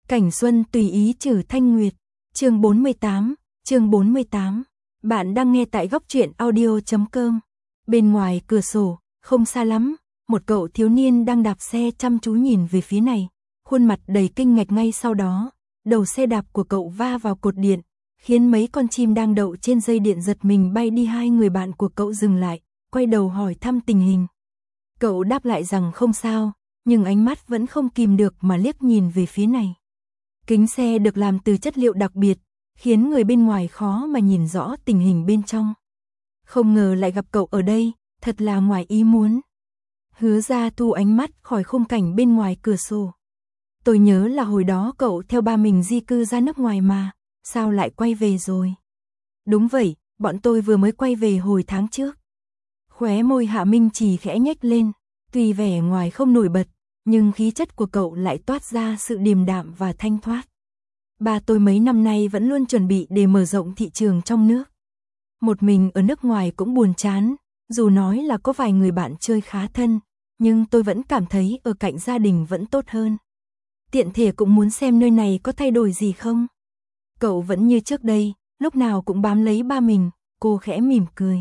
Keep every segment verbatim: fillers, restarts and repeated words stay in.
Cảnh xuân tùy ý trừ thanh nguyệt. Chương bốn mươi tám, chương bốn mươi tám. Bạn đang nghe tại góc truyện audio chấm com. Bên ngoài cửa sổ, không xa lắm, một cậu thiếu niên đang đạp xe chăm chú nhìn về phía này, khuôn mặt đầy kinh ngạc. Ngay sau đó, đầu xe đạp của cậu va vào cột điện, khiến mấy con chim đang đậu trên dây điện giật mình bay đi. Hai người bạn của cậu dừng lại, quay đầu hỏi thăm tình hình. Cậu đáp lại rằng không sao, nhưng ánh mắt vẫn không kìm được mà liếc nhìn về phía này. Kính xe được làm từ chất liệu đặc biệt, khiến người bên ngoài khó mà nhìn rõ tình hình bên trong. Không ngờ lại gặp cậu ở đây, thật là ngoài ý muốn. Hứa Ra thu ánh mắt khỏi khung cảnh bên ngoài cửa sổ. Tôi nhớ là hồi đó cậu theo ba mình di cư ra nước ngoài mà, sao lại quay về rồi? Đúng vậy, bọn tôi vừa mới quay về hồi tháng trước. Khóe môi Hạ Minh Trì khẽ nhếch lên, tuy vẻ ngoài không nổi bật, nhưng khí chất của cậu lại toát ra sự điềm đạm và thanh thoát. Ba tôi mấy năm nay vẫn luôn chuẩn bị để mở rộng thị trường trong nước. Một mình ở nước ngoài cũng buồn chán, dù nói là có vài người bạn chơi khá thân, nhưng tôi vẫn cảm thấy ở cạnh gia đình vẫn tốt hơn. Tiện thể cũng muốn xem nơi này có thay đổi gì không. Cậu vẫn như trước đây, lúc nào cũng bám lấy ba mình, cô khẽ mỉm cười.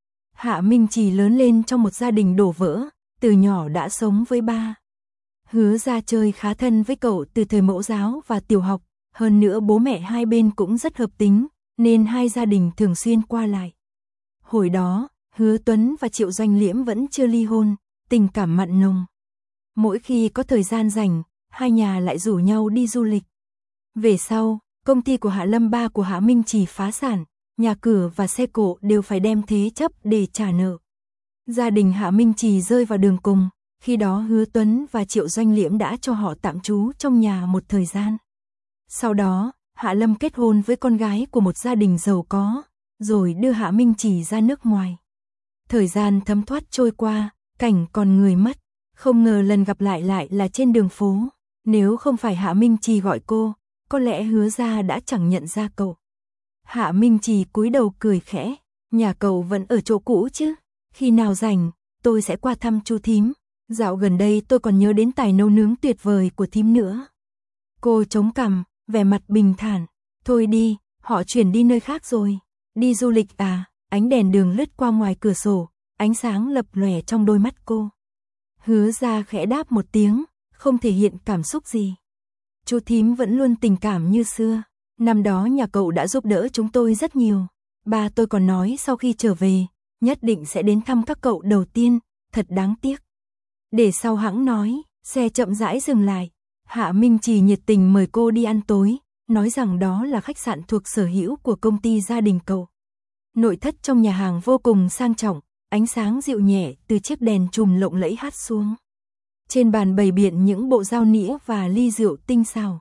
Hạ Minh Trì lớn lên trong một gia đình đổ vỡ, từ nhỏ đã sống với ba. Hứa Ra chơi khá thân với cậu từ thời mẫu giáo và tiểu học, hơn nữa bố mẹ hai bên cũng rất hợp tính, nên hai gia đình thường xuyên qua lại. Hồi đó, Hứa Tuấn và Triệu Doanh Liễm vẫn chưa ly hôn, tình cảm mặn nồng. Mỗi khi có thời gian rảnh, hai nhà lại rủ nhau đi du lịch. Về sau, công ty của Hạ Lâm ba của Hạ Minh Trì phá sản, nhà cửa và xe cộ đều phải đem thế chấp để trả nợ. Gia đình Hạ Minh Trì rơi vào đường cùng, khi đó Hứa Tuấn và Triệu Doanh Liễm đã cho họ tạm trú trong nhà một thời gian. Sau đó, Hạ Lâm kết hôn với con gái của một gia đình giàu có, rồi đưa Hạ Minh Trì ra nước ngoài. Thời gian thấm thoát trôi qua, cảnh còn người mất, không ngờ lần gặp lại lại là trên đường phố. Nếu không phải Hạ Minh Trì gọi cô, có lẽ Hứa Ra đã chẳng nhận ra cậu. Hạ Minh Trì cúi đầu cười khẽ, nhà cậu vẫn ở chỗ cũ chứ? Khi nào rảnh, tôi sẽ qua thăm chú thím. Dạo gần đây tôi còn nhớ đến tài nấu nướng tuyệt vời của thím nữa. Cô chống cằm, vẻ mặt bình thản. Thôi đi, họ chuyển đi nơi khác rồi. Đi du lịch à? Ánh đèn đường lướt qua ngoài cửa sổ, ánh sáng lập lòe trong đôi mắt cô. Hứa Ra khẽ đáp một tiếng, không thể hiện cảm xúc gì. Chú thím vẫn luôn tình cảm như xưa. Năm đó nhà cậu đã giúp đỡ chúng tôi rất nhiều. Ba tôi còn nói sau khi trở về, nhất định sẽ đến thăm các cậu đầu tiên, thật đáng tiếc. Để sau hãng nói, xe chậm rãi dừng lại. Hạ Minh Trì nhiệt tình mời cô đi ăn tối, nói rằng đó là khách sạn thuộc sở hữu của công ty gia đình cậu. Nội thất trong nhà hàng vô cùng sang trọng, ánh sáng dịu nhẹ từ chiếc đèn chùm lộng lẫy hắt xuống. Trên bàn bày biện những bộ dao nĩa và ly rượu tinh xảo.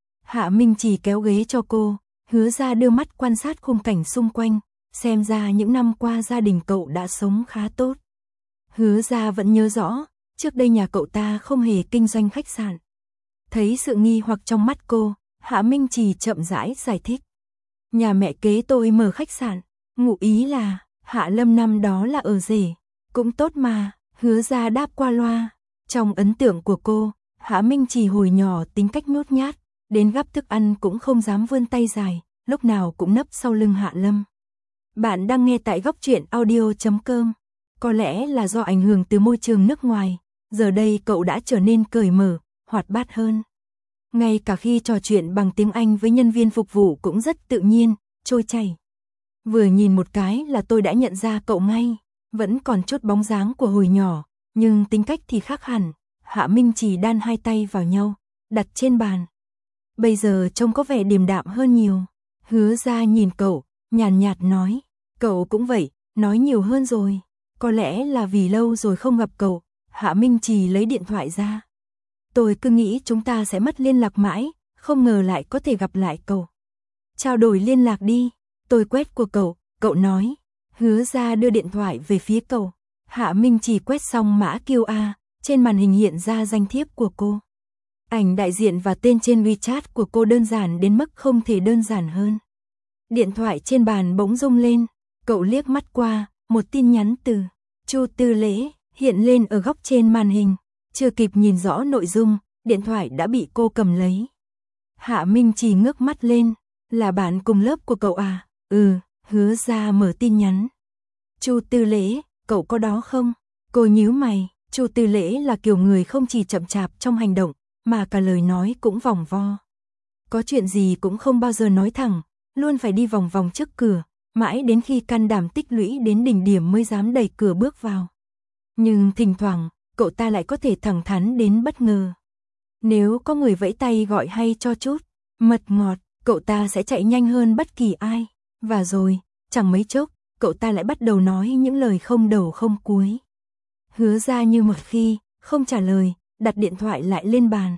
Hạ Minh Trì kéo ghế cho cô, Hứa Ra đưa mắt quan sát khung cảnh xung quanh, xem ra những năm qua gia đình cậu đã sống khá tốt. Hứa Ra vẫn nhớ rõ, trước đây nhà cậu ta không hề kinh doanh khách sạn. Thấy sự nghi hoặc trong mắt cô, Hạ Minh Trì chậm rãi giải thích. Nhà mẹ kế tôi mở khách sạn, ngụ ý là, Hạ Lâm năm đó là ở rể, cũng tốt mà. Hứa Ra đáp qua loa. Trong ấn tượng của cô, Hạ Minh Trì hồi nhỏ tính cách nhút nhát, đến gắp thức ăn cũng không dám vươn tay dài, lúc nào cũng nấp sau lưng Hạ Lâm. Bạn đang nghe tại góc truyện audio chấm com. Có lẽ là do ảnh hưởng từ môi trường nước ngoài, giờ đây cậu đã trở nên cởi mở, hoạt bát hơn. Ngay cả khi trò chuyện bằng tiếng Anh với nhân viên phục vụ cũng rất tự nhiên, trôi chảy. Vừa nhìn một cái là tôi đã nhận ra cậu ngay, vẫn còn chút bóng dáng của hồi nhỏ, nhưng tính cách thì khác hẳn. Hạ Minh Trì đan hai tay vào nhau, đặt trên bàn. Bây giờ trông có vẻ điềm đạm hơn nhiều. Hứa Ra nhìn cậu, nhàn nhạt nói, cậu cũng vậy, nói nhiều hơn rồi. Có lẽ là vì lâu rồi không gặp cậu. Hạ Minh Trì lấy điện thoại ra. Tôi cứ nghĩ chúng ta sẽ mất liên lạc mãi, không ngờ lại có thể gặp lại cậu. Trao đổi liên lạc đi. Tôi quét của cậu, cậu nói. Hứa Ra đưa điện thoại về phía cậu. Hạ Minh Trì quét xong mã quy rờ, trên màn hình hiện ra danh thiếp của cô. Ảnh đại diện và tên trên WeChat của cô đơn giản đến mức không thể đơn giản hơn. Điện thoại trên bàn bỗng rung lên, cậu liếc mắt qua, một tin nhắn từ Chu Tư Lễ hiện lên ở góc trên màn hình. Chưa kịp nhìn rõ nội dung, điện thoại đã bị cô cầm lấy. Hạ Minh Trì ngước mắt lên, là bạn cùng lớp của cậu à? Ừ, Hứa Ra mở tin nhắn. Chu Tư Lễ, cậu có đó không? Cô nhíu mày, Chu Tư Lễ là kiểu người không chỉ chậm chạp trong hành động, mà cả lời nói cũng vòng vo. Có chuyện gì cũng không bao giờ nói thẳng, luôn phải đi vòng vòng trước cửa, mãi đến khi can đảm tích lũy đến đỉnh điểm mới dám đẩy cửa bước vào. Nhưng thỉnh thoảng, cậu ta lại có thể thẳng thắn đến bất ngờ. Nếu có người vẫy tay gọi hay cho chút mật ngọt, cậu ta sẽ chạy nhanh hơn bất kỳ ai. Và rồi, chẳng mấy chốc, cậu ta lại bắt đầu nói những lời không đầu không cuối. Hứa Ra như một khi, không trả lời, đặt điện thoại lại lên bàn.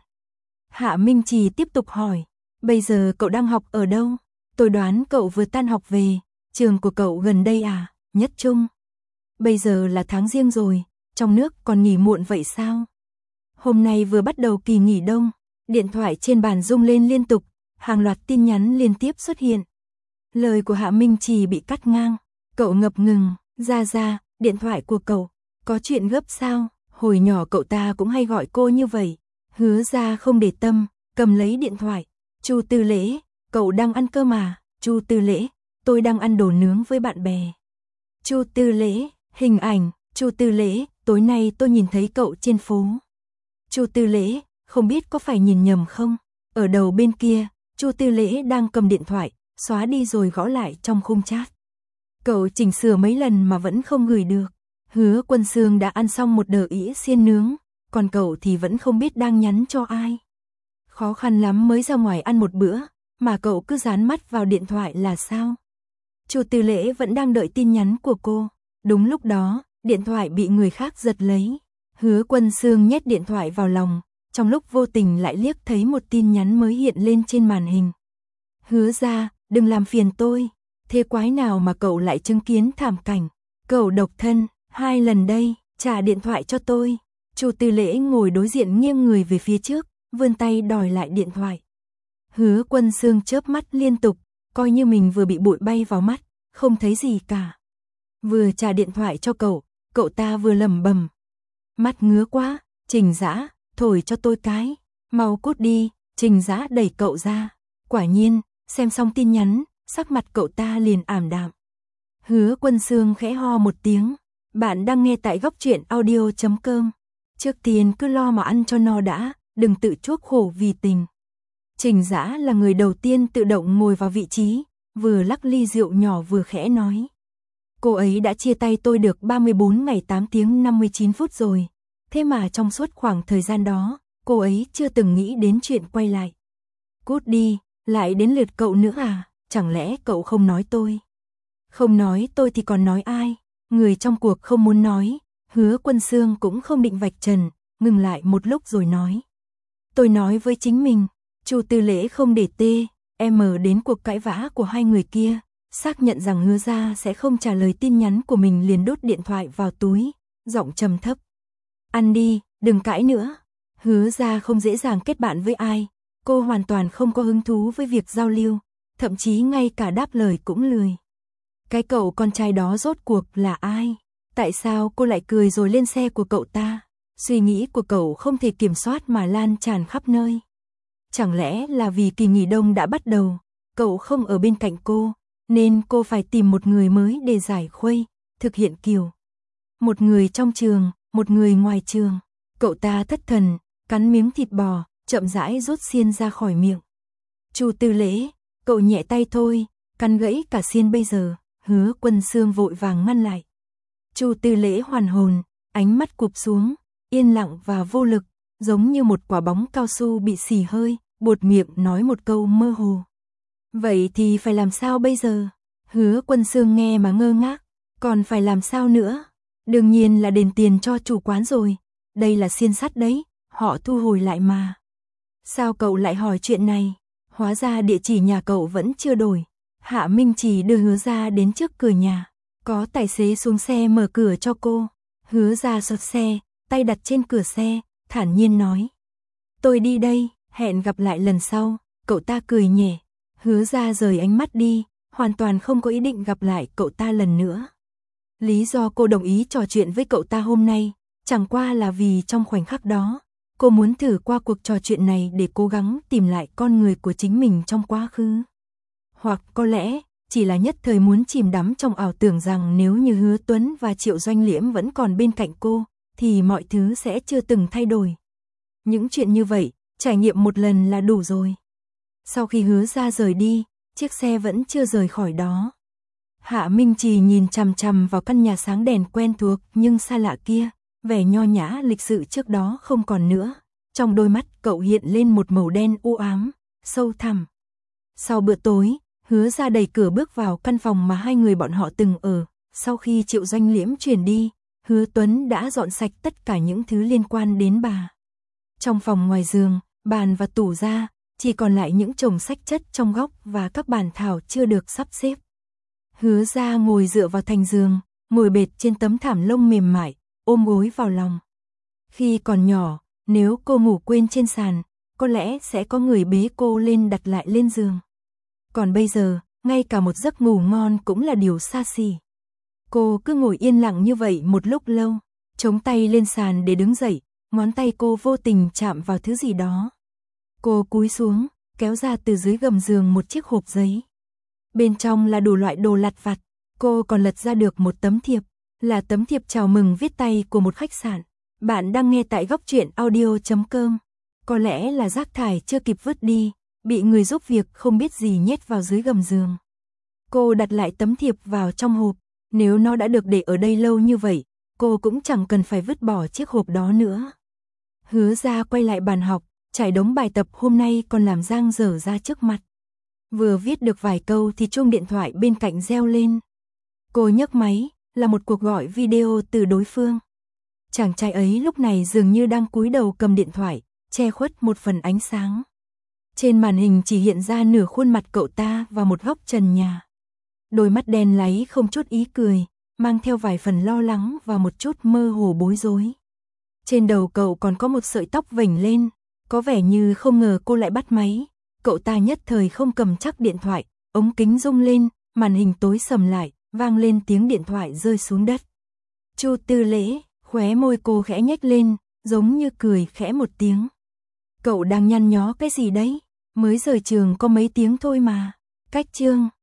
Hạ Minh Trì tiếp tục hỏi, bây giờ cậu đang học ở đâu? Tôi đoán cậu vừa tan học về, trường của cậu gần đây à? Nhất Trung. Bây giờ là tháng Giêng rồi, trong nước còn nghỉ muộn vậy sao? Hôm nay vừa bắt đầu kỳ nghỉ đông, điện thoại trên bàn rung lên liên tục, hàng loạt tin nhắn liên tiếp xuất hiện. Lời của Hạ Minh Trì bị cắt ngang, cậu ngập ngừng, Ra Ra, điện thoại của cậu, có chuyện gấp sao? Hồi nhỏ cậu ta cũng hay gọi cô như vậy. Hứa Ra không để tâm, cầm lấy điện thoại. Chu Tư Lễ, cậu đang ăn cơm à? Chu Tư Lễ, tôi đang ăn đồ nướng với bạn bè. Chu Tư Lễ, hình ảnh. Chu Tư Lễ, tối nay tôi nhìn thấy cậu trên phố. Chu Tư Lễ, không biết có phải nhìn nhầm không? Ở đầu bên kia, Chu Tư Lễ đang cầm điện thoại, xóa đi rồi gõ lại trong khung chat. Cậu chỉnh sửa mấy lần mà vẫn không gửi được. Hứa Quân Sương đã ăn xong một đờ ĩa xiên nướng, còn cậu thì vẫn không biết đang nhắn cho ai. Khó khăn lắm mới ra ngoài ăn một bữa, mà cậu cứ dán mắt vào điện thoại là sao? Chu Tư Lễ vẫn đang đợi tin nhắn của cô. Đúng lúc đó, điện thoại bị người khác giật lấy. Hứa Quân Sương nhét điện thoại vào lòng, trong lúc vô tình lại liếc thấy một tin nhắn mới hiện lên trên màn hình. Hứa Ra, đừng làm phiền tôi. Thế quái nào mà cậu lại chứng kiến thảm cảnh? Cậu độc thân, hai lần đây, trả điện thoại cho tôi. Chu Tư Lễ ngồi đối diện nghiêng người về phía trước, vươn tay đòi lại điện thoại. Hứa Quân Sương chớp mắt liên tục, coi như mình vừa bị bụi bay vào mắt, không thấy gì cả. Vừa trả điện thoại cho cậu, cậu ta vừa lẩm bẩm. Mắt ngứa quá, Trình Dã, thổi cho tôi cái. Mau cút đi, Trình Dã đẩy cậu ra. Quả nhiên, xem xong tin nhắn, sắc mặt cậu ta liền ảm đạm. Hứa Quân Sương khẽ ho một tiếng. Bạn đang nghe tại góc truyện audio chấm com. Trước tiên cứ lo mà ăn cho no đã, đừng tự chuốc khổ vì tình. Trình Dã là người đầu tiên tự động ngồi vào vị trí, vừa lắc ly rượu nhỏ vừa khẽ nói. Cô ấy đã chia tay tôi được ba mươi bốn ngày tám tiếng năm mươi chín phút rồi. Thế mà trong suốt khoảng thời gian đó, cô ấy chưa từng nghĩ đến chuyện quay lại. Cút đi, lại đến lượt cậu nữa à? Chẳng lẽ cậu không nói tôi? Không nói tôi thì còn nói ai? Người trong cuộc không muốn nói, Hứa Quân Sương cũng không định vạch trần, ngừng lại một lúc rồi nói. Tôi nói với chính mình. Chu Tư Lễ không để tê, em đến cuộc cãi vã của hai người kia, xác nhận rằng Hứa Ra sẽ không trả lời tin nhắn của mình liền đút điện thoại vào túi, giọng trầm thấp. Ăn đi, đừng cãi nữa. Hứa Ra không dễ dàng kết bạn với ai, cô hoàn toàn không có hứng thú với việc giao lưu, thậm chí ngay cả đáp lời cũng lười. Cái cậu con trai đó rốt cuộc là ai? Tại sao cô lại cười rồi lên xe của cậu ta? Suy nghĩ của cậu không thể kiểm soát mà lan tràn khắp nơi. Chẳng lẽ là vì kỳ nghỉ đông đã bắt đầu, cậu không ở bên cạnh cô, nên cô phải tìm một người mới để giải khuây, thực hiện kiều. Một người trong trường, một người ngoài trường. Cậu ta thất thần, cắn miếng thịt bò, chậm rãi rút xiên ra khỏi miệng. Chu Tư Lễ, cậu nhẹ tay thôi, cắn gãy cả xiên bây giờ. Hứa Quân Sương vội vàng ngăn lại. Chu Tư Lễ hoàn hồn, ánh mắt cụp xuống, yên lặng và vô lực, giống như một quả bóng cao su bị xì hơi, buột miệng nói một câu mơ hồ. Vậy thì phải làm sao bây giờ? Hứa Quân Sương nghe mà ngơ ngác, còn phải làm sao nữa? Đương nhiên là đền tiền cho chủ quán rồi, đây là xiên sắt đấy, họ thu hồi lại mà. Sao cậu lại hỏi chuyện này? Hóa ra địa chỉ nhà cậu vẫn chưa đổi. Hạ Minh Trì đưa Hứa Ra đến trước cửa nhà, có tài xế xuống xe mở cửa cho cô. Hứa Ra xuất xe, tay đặt trên cửa xe, thản nhiên nói. Tôi đi đây, hẹn gặp lại lần sau. Cậu ta cười nhẹ. Hứa Ra rời ánh mắt đi, hoàn toàn không có ý định gặp lại cậu ta lần nữa. Lý do cô đồng ý trò chuyện với cậu ta hôm nay, chẳng qua là vì trong khoảnh khắc đó, Cô muốn thử qua cuộc trò chuyện này để cố gắng tìm lại con người của chính mình trong quá khứ. Hoặc có lẽ, chỉ là nhất thời muốn chìm đắm trong ảo tưởng rằng nếu như Hứa Tuấn và Triệu Doanh Liễm vẫn còn bên cạnh cô, thì mọi thứ sẽ chưa từng thay đổi. Những chuyện như vậy, trải nghiệm một lần là đủ rồi. Sau khi Hứa ra rời đi, chiếc xe vẫn chưa rời khỏi đó. Hạ Minh Trì nhìn chằm chằm vào căn nhà sáng đèn quen thuộc nhưng xa lạ kia, vẻ nho nhã lịch sự trước đó không còn nữa. Trong đôi mắt cậu hiện lên một màu đen u ám, sâu thẳm. Sau bữa tối, Hứa ra đẩy cửa bước vào căn phòng mà hai người bọn họ từng ở. Sau khi Triệu Doanh Liễm chuyển đi, Hứa Tuấn đã dọn sạch tất cả những thứ liên quan đến bà. Trong phòng ngoài giường, bàn và tủ ra, chỉ còn lại những chồng sách chất trong góc và các bàn thảo chưa được sắp xếp. Hứa ra ngồi dựa vào thành giường, ngồi bệt trên tấm thảm lông mềm mại, ôm gối vào lòng. Khi còn nhỏ, nếu cô ngủ quên trên sàn, có lẽ sẽ có người bế cô lên đặt lại lên giường. Còn bây giờ, ngay cả một giấc ngủ ngon cũng là điều xa xỉ. Cô cứ ngồi yên lặng như vậy một lúc lâu, chống tay lên sàn để đứng dậy, ngón tay cô vô tình chạm vào thứ gì đó. Cô cúi xuống, kéo ra từ dưới gầm giường một chiếc hộp giấy. Bên trong là đủ loại đồ lặt vặt, cô còn lật ra được một tấm thiệp, là tấm thiệp chào mừng viết tay của một khách sạn. Bạn đang nghe tại góc truyện audio chấm com. Có lẽ là rác thải chưa kịp vứt đi, bị người giúp việc không biết gì nhét vào dưới gầm giường. Cô đặt lại tấm thiệp vào trong hộp, nếu nó đã được để ở đây lâu như vậy, cô cũng chẳng cần phải vứt bỏ chiếc hộp đó nữa. Hứa ra quay lại bàn học, trải đống bài tập hôm nay còn làm dang dở ra trước mặt. Vừa viết được vài câu thì chuông điện thoại bên cạnh reo lên. Cô nhấc máy, là một cuộc gọi video từ đối phương. Chàng trai ấy lúc này dường như đang cúi đầu cầm điện thoại, che khuất một phần ánh sáng. Trên màn hình chỉ hiện ra nửa khuôn mặt cậu ta và một góc trần nhà. Đôi mắt đen láy không chút ý cười, mang theo vài phần lo lắng và một chút mơ hồ bối rối. Trên đầu cậu còn có một sợi tóc vểnh lên, có vẻ như không ngờ cô lại bắt máy. Cậu ta nhất thời không cầm chắc điện thoại, ống kính rung lên, màn hình tối sầm lại, vang lên tiếng điện thoại rơi xuống đất. Chu Tư Lễ, khóe môi cô khẽ nhếch lên, giống như cười khẽ một tiếng. Cậu đang nhăn nhó cái gì đấy? Mới rời trường có mấy tiếng thôi mà. Cách chương